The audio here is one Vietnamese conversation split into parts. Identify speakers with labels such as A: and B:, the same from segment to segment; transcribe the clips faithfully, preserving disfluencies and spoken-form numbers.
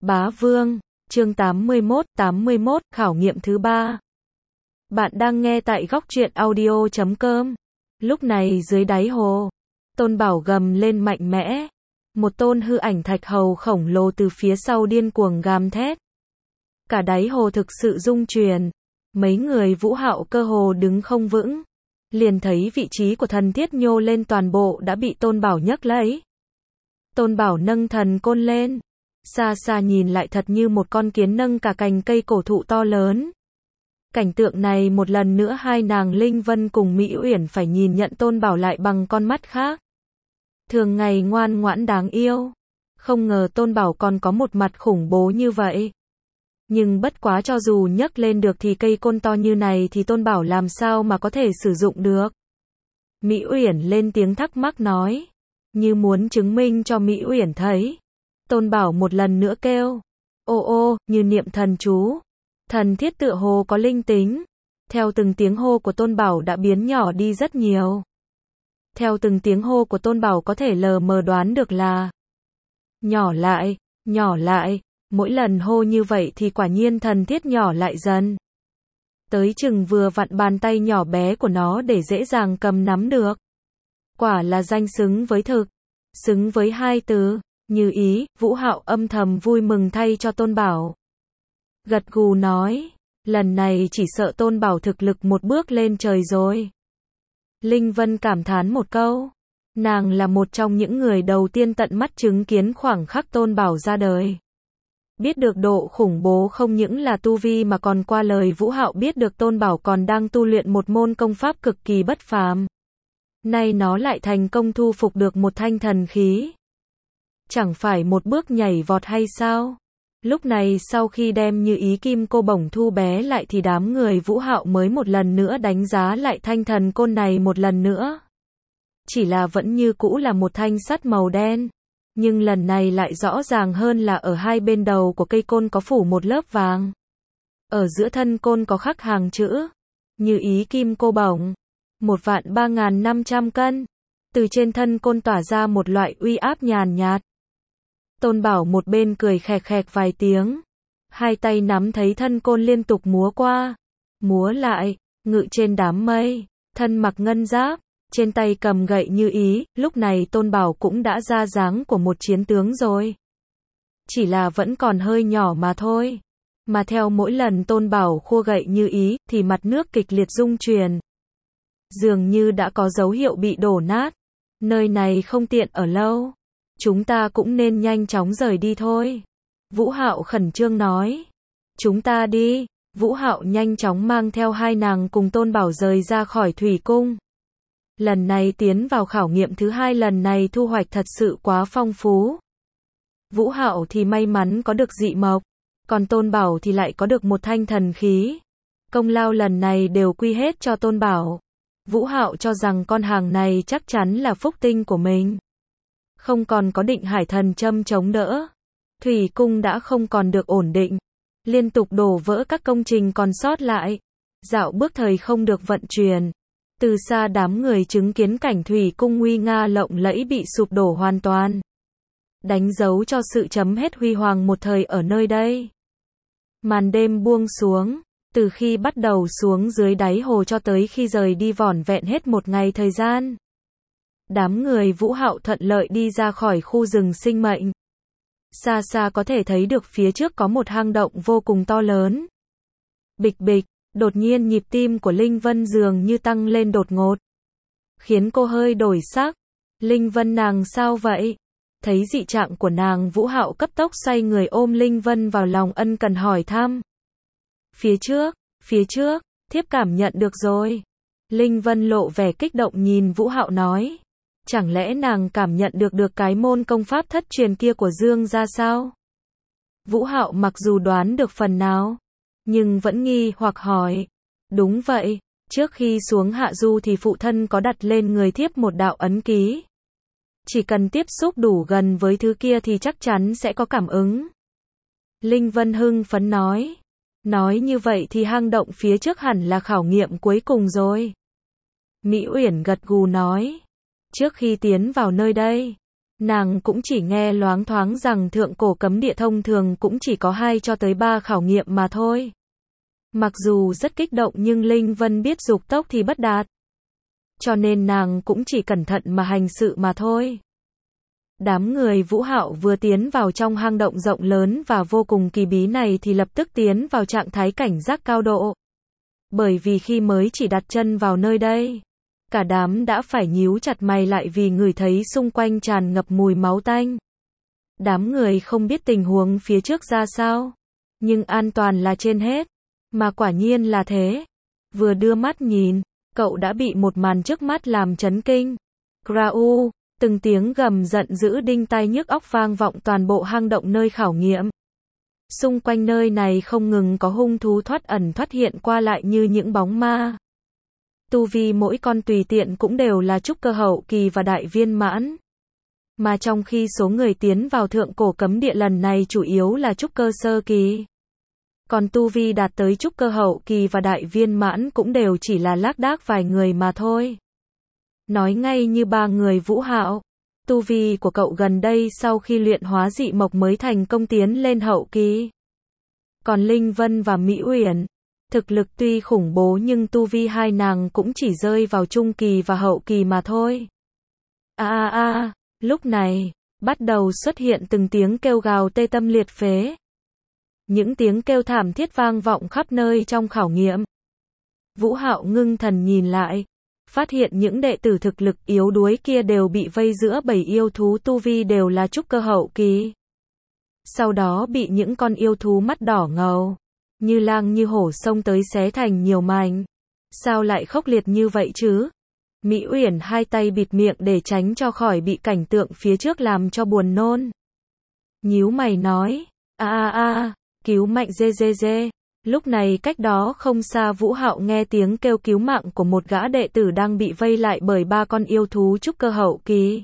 A: Bá Vương, chương tám mươi mốt, tám mươi mốt, khảo nghiệm thứ ba. Bạn đang nghe tại góc truyện audio chấm com. Lúc này dưới đáy hồ, Tôn Bảo gầm lên mạnh mẽ. Một tôn hư ảnh thạch hầu khổng lồ từ phía sau điên cuồng gầm thét. Cả đáy hồ thực sự rung chuyển. Mấy người Vũ Hạo cơ hồ đứng không vững. Liền thấy vị trí của thần thiết nhô lên toàn bộ đã bị Tôn Bảo nhấc lấy. Tôn Bảo nâng thần côn lên. Xa xa nhìn lại thật như một con kiến nâng cả cành cây cổ thụ to lớn. Cảnh tượng này một lần nữa hai nàng Linh Vân cùng Mỹ Uyển phải nhìn nhận Tôn Bảo lại bằng con mắt khác. Thường ngày ngoan ngoãn đáng yêu. Không ngờ Tôn Bảo còn có một mặt khủng bố như vậy. Nhưng bất quá cho dù nhấc lên được thì cây côn to như này thì Tôn Bảo làm sao mà có thể sử dụng được. Mỹ Uyển lên tiếng thắc mắc nói. Như muốn chứng minh cho Mỹ Uyển thấy. Tôn Bảo một lần nữa kêu. Ô ô, như niệm thần chú. Thần thiết tựa hồ có linh tính. Theo từng tiếng hô của Tôn Bảo đã biến nhỏ đi rất nhiều. Theo từng tiếng hô của Tôn Bảo có thể lờ mờ đoán được là nhỏ lại, nhỏ lại. Mỗi lần hô như vậy thì quả nhiên thần thiết nhỏ lại dần. Tới chừng vừa vặn bàn tay nhỏ bé của nó để dễ dàng cầm nắm được. Quả là danh xứng với thực. Xứng với hai từ. Như ý, Vũ Hạo âm thầm vui mừng thay cho Tôn Bảo. Gật gù nói, lần này chỉ sợ Tôn Bảo thực lực một bước lên trời rồi. Linh Vân cảm thán một câu. Nàng là một trong những người đầu tiên tận mắt chứng kiến khoảng khắc Tôn Bảo ra đời. Biết được độ khủng bố không những là tu vi mà còn qua lời Vũ Hạo biết được Tôn Bảo còn đang tu luyện một môn công pháp cực kỳ bất phàm. Nay nó lại thành công thu phục được một thanh thần khí. Chẳng phải một bước nhảy vọt hay sao? Lúc này sau khi đem Như Ý Kim Cô Bổng thu bé lại thì đám người Vũ Hạo mới một lần nữa đánh giá lại thanh thần côn này một lần nữa. Chỉ là vẫn như cũ là một thanh sắt màu đen. Nhưng lần này lại rõ ràng hơn là ở hai bên đầu của cây côn có phủ một lớp vàng. Ở giữa thân côn có khắc hàng chữ. Như Ý Kim Cô Bổng. Một vạn ba ngàn năm trăm cân. Từ trên thân côn tỏa ra một loại uy áp nhàn nhạt. Tôn Bảo một bên cười khẹt khẹt vài tiếng. Hai tay nắm thấy thân côn liên tục múa qua. Múa lại, ngự trên đám mây, thân mặc ngân giáp, trên tay cầm gậy Như Ý, lúc này Tôn Bảo cũng đã ra dáng của một chiến tướng rồi. Chỉ là vẫn còn hơi nhỏ mà thôi. Mà theo mỗi lần Tôn Bảo khua gậy Như Ý, thì mặt nước kịch liệt rung chuyển. Dường như đã có dấu hiệu bị đổ nát. Nơi này không tiện ở lâu. Chúng ta cũng nên nhanh chóng rời đi thôi. Vũ Hạo khẩn trương nói. Chúng ta đi. Vũ Hạo nhanh chóng mang theo hai nàng cùng Tôn Bảo rời ra khỏi thủy cung. Lần này tiến vào khảo nghiệm thứ hai lần này thu hoạch thật sự quá phong phú. Vũ Hạo thì may mắn có được dị mộc. Còn Tôn Bảo thì lại có được một thanh thần khí. Công lao lần này đều quy hết cho Tôn Bảo. Vũ Hạo cho rằng con hàng này chắc chắn là phúc tinh của mình. Không còn có Định Hải Thần châm chống đỡ. Thủy cung đã không còn được ổn định. Liên tục đổ vỡ các công trình còn sót lại. Dạo bước thời không được vận chuyển. Từ xa đám người chứng kiến cảnh thủy cung nguy nga lộng lẫy bị sụp đổ hoàn toàn. Đánh dấu cho sự chấm hết huy hoàng một thời ở nơi đây. Màn đêm buông xuống. Từ khi bắt đầu xuống dưới đáy hồ cho tới khi rời đi vỏn vẹn hết một ngày thời gian. Đám người Vũ Hạo thuận lợi đi ra khỏi khu rừng sinh mệnh. Xa xa có thể thấy được phía trước có một hang động vô cùng to lớn. Bịch bịch, đột nhiên nhịp tim của Linh Vân dường như tăng lên đột ngột. Khiến cô hơi đổi sắc. Linh Vân nàng sao vậy? Thấy dị trạng của nàng Vũ Hạo cấp tốc xoay người ôm Linh Vân vào lòng ân cần hỏi thăm. Phía trước, phía trước, thiếp cảm nhận được rồi. Linh Vân lộ vẻ kích động nhìn Vũ Hạo nói. Chẳng lẽ nàng cảm nhận được được cái môn công pháp thất truyền kia của Dương gia sao? Vũ Hạo mặc dù đoán được phần nào, nhưng vẫn nghi hoặc hỏi. Đúng vậy, trước khi xuống hạ du thì phụ thân có đặt lên người thiếp một đạo ấn ký. Chỉ cần tiếp xúc đủ gần với thứ kia thì chắc chắn sẽ có cảm ứng. Linh Vân hưng phấn nói. Nói như vậy thì hang động phía trước hẳn là khảo nghiệm cuối cùng rồi. Mỹ Uyển gật gù nói. Trước khi tiến vào nơi đây, Nàng cũng chỉ nghe loáng thoáng rằng thượng cổ cấm địa thông thường cũng chỉ có hai cho tới ba khảo nghiệm mà thôi. Mặc dù rất kích động nhưng Linh Vân biết dục tốc thì bất đạt. Cho nên nàng cũng chỉ cẩn thận mà hành sự mà thôi. Đám người Vũ Hạo vừa tiến vào trong hang động rộng lớn và vô cùng kỳ bí này thì lập tức tiến vào trạng thái cảnh giác cao độ. Bởi vì khi mới chỉ đặt chân vào nơi đây, cả đám đã phải nhíu chặt mày lại vì ngửi thấy xung quanh tràn ngập mùi máu tanh. Đám người không biết tình huống phía trước ra sao, nhưng an toàn là trên hết. Mà quả nhiên là thế. Vừa đưa mắt nhìn, cậu đã bị một màn trước mắt làm chấn kinh. Grau, từng tiếng gầm giận dữ đinh tai nhức óc vang vọng toàn bộ hang động nơi khảo nghiệm. Xung quanh nơi này không ngừng có hung thú thoát ẩn thoát hiện qua lại như những bóng ma. Tu vi mỗi con tùy tiện cũng đều là trúc cơ hậu kỳ và đại viên mãn. Mà trong khi số người tiến vào thượng cổ cấm địa lần này chủ yếu là trúc cơ sơ kỳ. Còn tu vi đạt tới trúc cơ hậu kỳ và đại viên mãn cũng đều chỉ là lác đác vài người mà thôi. Nói ngay như ba người Vũ Hạo, tu vi của cậu gần đây sau khi luyện hóa dị mộc mới thành công tiến lên hậu kỳ. Còn Linh Vân và Mỹ Uyển, thực lực tuy khủng bố nhưng tu vi hai nàng cũng chỉ rơi vào trung kỳ và hậu kỳ mà thôi. A a a, lúc này, bắt đầu xuất hiện từng tiếng kêu gào tê tâm liệt phế. Những tiếng kêu thảm thiết vang vọng khắp nơi trong khảo nghiệm. Vũ Hạo ngưng thần nhìn lại, phát hiện những đệ tử thực lực yếu đuối kia đều bị vây giữa bầy yêu thú tu vi đều là trúc cơ hậu kỳ. Sau đó bị những con yêu thú mắt đỏ ngầu, như lang như hổ xông tới xé thành nhiều mảnh. Sao lại khốc liệt như vậy chứ? Mỹ Uyển hai tay bịt miệng để tránh cho khỏi bị cảnh tượng phía trước làm cho buồn nôn. Nhíu mày nói, a a a, cứu mạnh dê dê dê. Lúc này cách đó không xa Vũ Hạo nghe tiếng kêu cứu mạng của một gã đệ tử đang bị vây lại bởi ba con yêu thú trúc cơ hậu kỳ.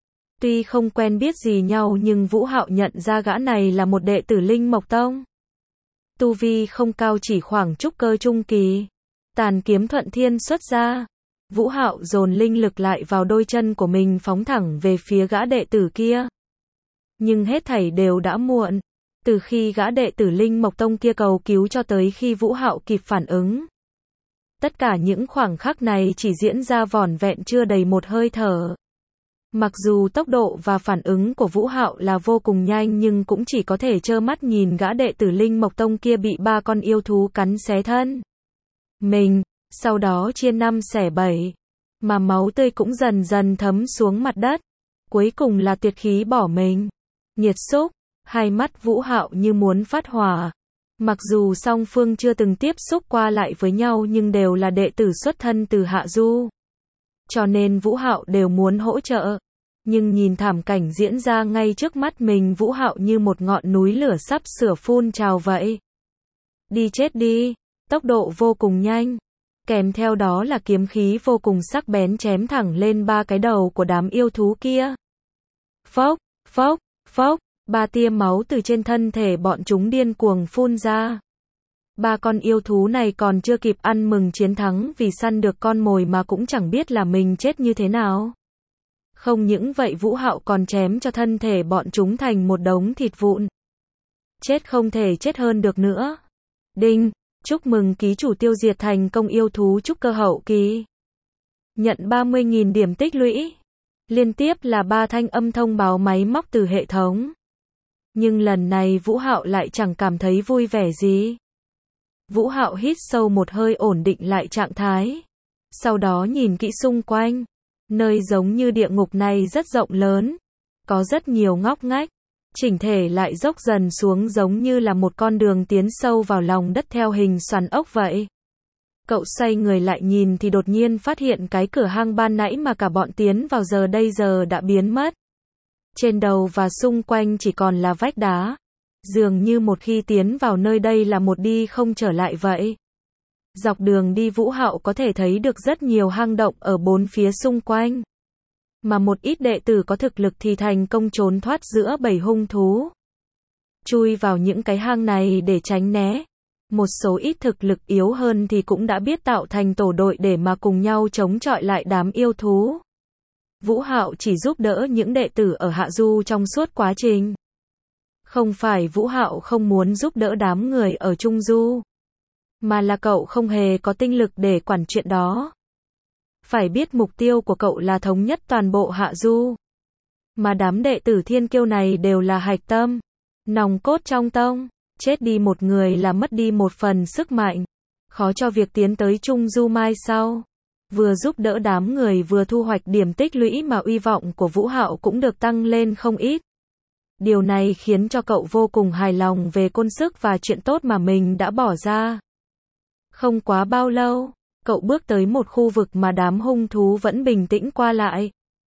A: Tuy không quen biết gì nhau nhưng Vũ Hạo nhận ra gã này là một đệ tử Linh Mộc Tông. Tu vi không cao chỉ khoảng trúc cơ trung kỳ. Tàn kiếm thuận thiên xuất ra. Vũ Hạo dồn linh lực lại vào đôi chân của mình phóng thẳng về phía gã đệ tử kia. Nhưng hết thảy đều đã muộn. Từ khi gã đệ tử Linh Mộc Tông kia cầu cứu cho tới khi Vũ Hạo kịp phản ứng. Tất cả những khoảng khắc này chỉ diễn ra vỏn vẹn chưa đầy một hơi thở. Mặc dù tốc độ và phản ứng của Vũ Hạo là vô cùng nhanh nhưng cũng chỉ có thể trơ mắt nhìn gã đệ tử Linh Mộc Tông kia bị ba con yêu thú cắn xé thân mình, sau đó chia năm xẻ bảy, mà máu tươi cũng dần dần thấm xuống mặt đất. Cuối cùng là tuyệt khí bỏ mình. Nhiệt xúc, hai mắt Vũ Hạo như muốn phát hỏa. Mặc dù song phương chưa từng tiếp xúc qua lại với nhau nhưng đều là đệ tử xuất thân từ Hạ Du. Cho nên Vũ Hạo đều muốn hỗ trợ. Nhưng nhìn thảm cảnh diễn ra ngay trước mắt mình, Vũ Hạo như một ngọn núi lửa sắp sửa phun trào vậy. Đi chết đi, tốc độ vô cùng nhanh. Kèm theo đó là kiếm khí vô cùng sắc bén chém thẳng lên ba cái đầu của đám yêu thú kia. Phốc, phốc, phốc, ba tia máu từ trên thân thể bọn chúng điên cuồng phun ra. Ba con yêu thú này còn chưa kịp ăn mừng chiến thắng vì săn được con mồi mà cũng chẳng biết là mình chết như thế nào. Không những vậy Vũ Hạo còn chém cho thân thể bọn chúng thành một đống thịt vụn. Chết không thể chết hơn được nữa. Đinh, chúc mừng ký chủ tiêu diệt thành công yêu thú trúc cơ hậu kỳ. Nhận ba mươi nghìn điểm tích lũy. Liên tiếp là ba thanh âm thông báo máy móc từ hệ thống. Nhưng lần này Vũ Hạo lại chẳng cảm thấy vui vẻ gì. Vũ Hạo hít sâu một hơi ổn định lại trạng thái. Sau đó nhìn kỹ xung quanh. Nơi giống như địa ngục này rất rộng lớn. Có rất nhiều ngóc ngách. Chỉnh thể lại dốc dần xuống giống như là một con đường tiến sâu vào lòng đất theo hình xoắn ốc vậy. Cậu xoay người lại nhìn thì đột nhiên phát hiện cái cửa hang ban nãy mà cả bọn tiến vào giờ đây giờ đã biến mất. Trên đầu và xung quanh chỉ còn là vách đá. Dường như một khi tiến vào nơi đây là một đi không trở lại vậy. Dọc đường đi Vũ Hạo có thể thấy được rất nhiều hang động ở bốn phía xung quanh. Mà một ít đệ tử có thực lực thì thành công trốn thoát giữa bầy hung thú. Chui vào những cái hang này để tránh né. Một số ít thực lực yếu hơn thì cũng đã biết tạo thành tổ đội để mà cùng nhau chống chọi lại đám yêu thú. Vũ Hạo chỉ giúp đỡ những đệ tử ở Hạ Du trong suốt quá trình. Không phải Vũ Hạo không muốn giúp đỡ đám người ở Trung Du, mà là cậu không hề có tinh lực để quản chuyện đó. Phải biết mục tiêu của cậu là thống nhất toàn bộ Hạ Du. Mà đám đệ tử Thiên Kiêu này đều là hạch tâm, nòng cốt trong tông. Chết đi một người là mất đi một phần sức mạnh, khó cho việc tiến tới Trung Du mai sau. Vừa giúp đỡ đám người vừa thu hoạch điểm tích lũy mà uy vọng của Vũ Hạo cũng được tăng lên không ít. Điều này khiến cho cậu vô cùng hài lòng về công sức và chuyện tốt mà mình đã bỏ ra. Không quá bao lâu, cậu bước tới một khu vực mà đám hung thú vẫn bình tĩnh qua lại.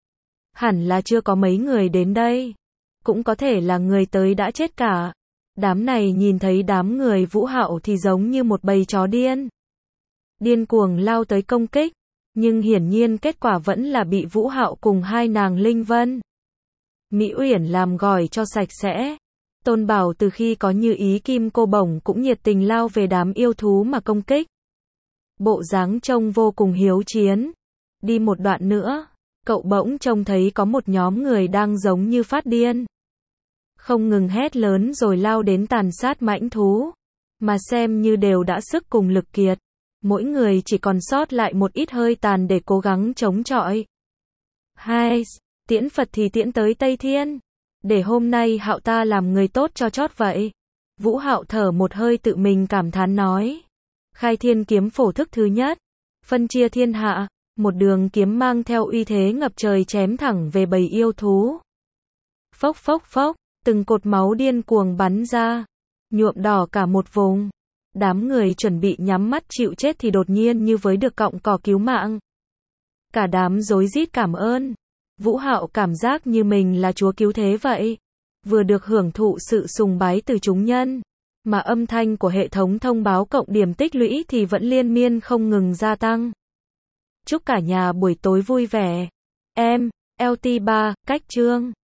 A: Hẳn là chưa có mấy người đến đây. Cũng có thể là người tới đã chết cả. Đám này nhìn thấy đám người Vũ Hạo thì giống như một bầy chó điên. Điên cuồng lao tới công kích. Nhưng hiển nhiên kết quả vẫn là bị Vũ Hạo cùng hai nàng Linh Vân, Mỹ Uyển làm gỏi cho sạch sẽ. Tôn Bảo từ khi có như ý kim cô bổng cũng nhiệt tình lao về đám yêu thú mà công kích. Bộ dáng trông vô cùng hiếu chiến. Đi một đoạn nữa, cậu bỗng trông thấy có một nhóm người đang giống như phát điên. Không ngừng hét lớn rồi lao đến tàn sát mãnh thú. Mà xem như đều đã sức cùng lực kiệt. Mỗi người chỉ còn sót lại một ít hơi tàn để cố gắng chống chọi. Hai, tiễn Phật thì tiễn tới Tây Thiên. Để hôm nay Hạo ta làm người tốt cho chót vậy. Vũ Hạo thở một hơi tự mình cảm thán nói. Khai thiên kiếm phổ thức thứ nhất. Phân chia thiên hạ. Một đường kiếm mang theo uy thế ngập trời chém thẳng về bầy yêu thú. Phốc phốc phốc, từng cột máu điên cuồng bắn ra. Nhuộm đỏ cả một vùng. Đám người chuẩn bị nhắm mắt chịu chết thì đột nhiên như với được cọng cỏ cứu mạng. Cả đám rối rít cảm ơn. Vũ Hạo cảm giác như mình là chúa cứu thế vậy. Vừa được hưởng thụ sự sùng bái từ chúng nhân. Mà âm thanh của hệ thống thông báo cộng điểm tích lũy thì vẫn liên miên không ngừng gia tăng. Chúc cả nhà buổi tối vui vẻ. Em, lờ tê ba, cách chương.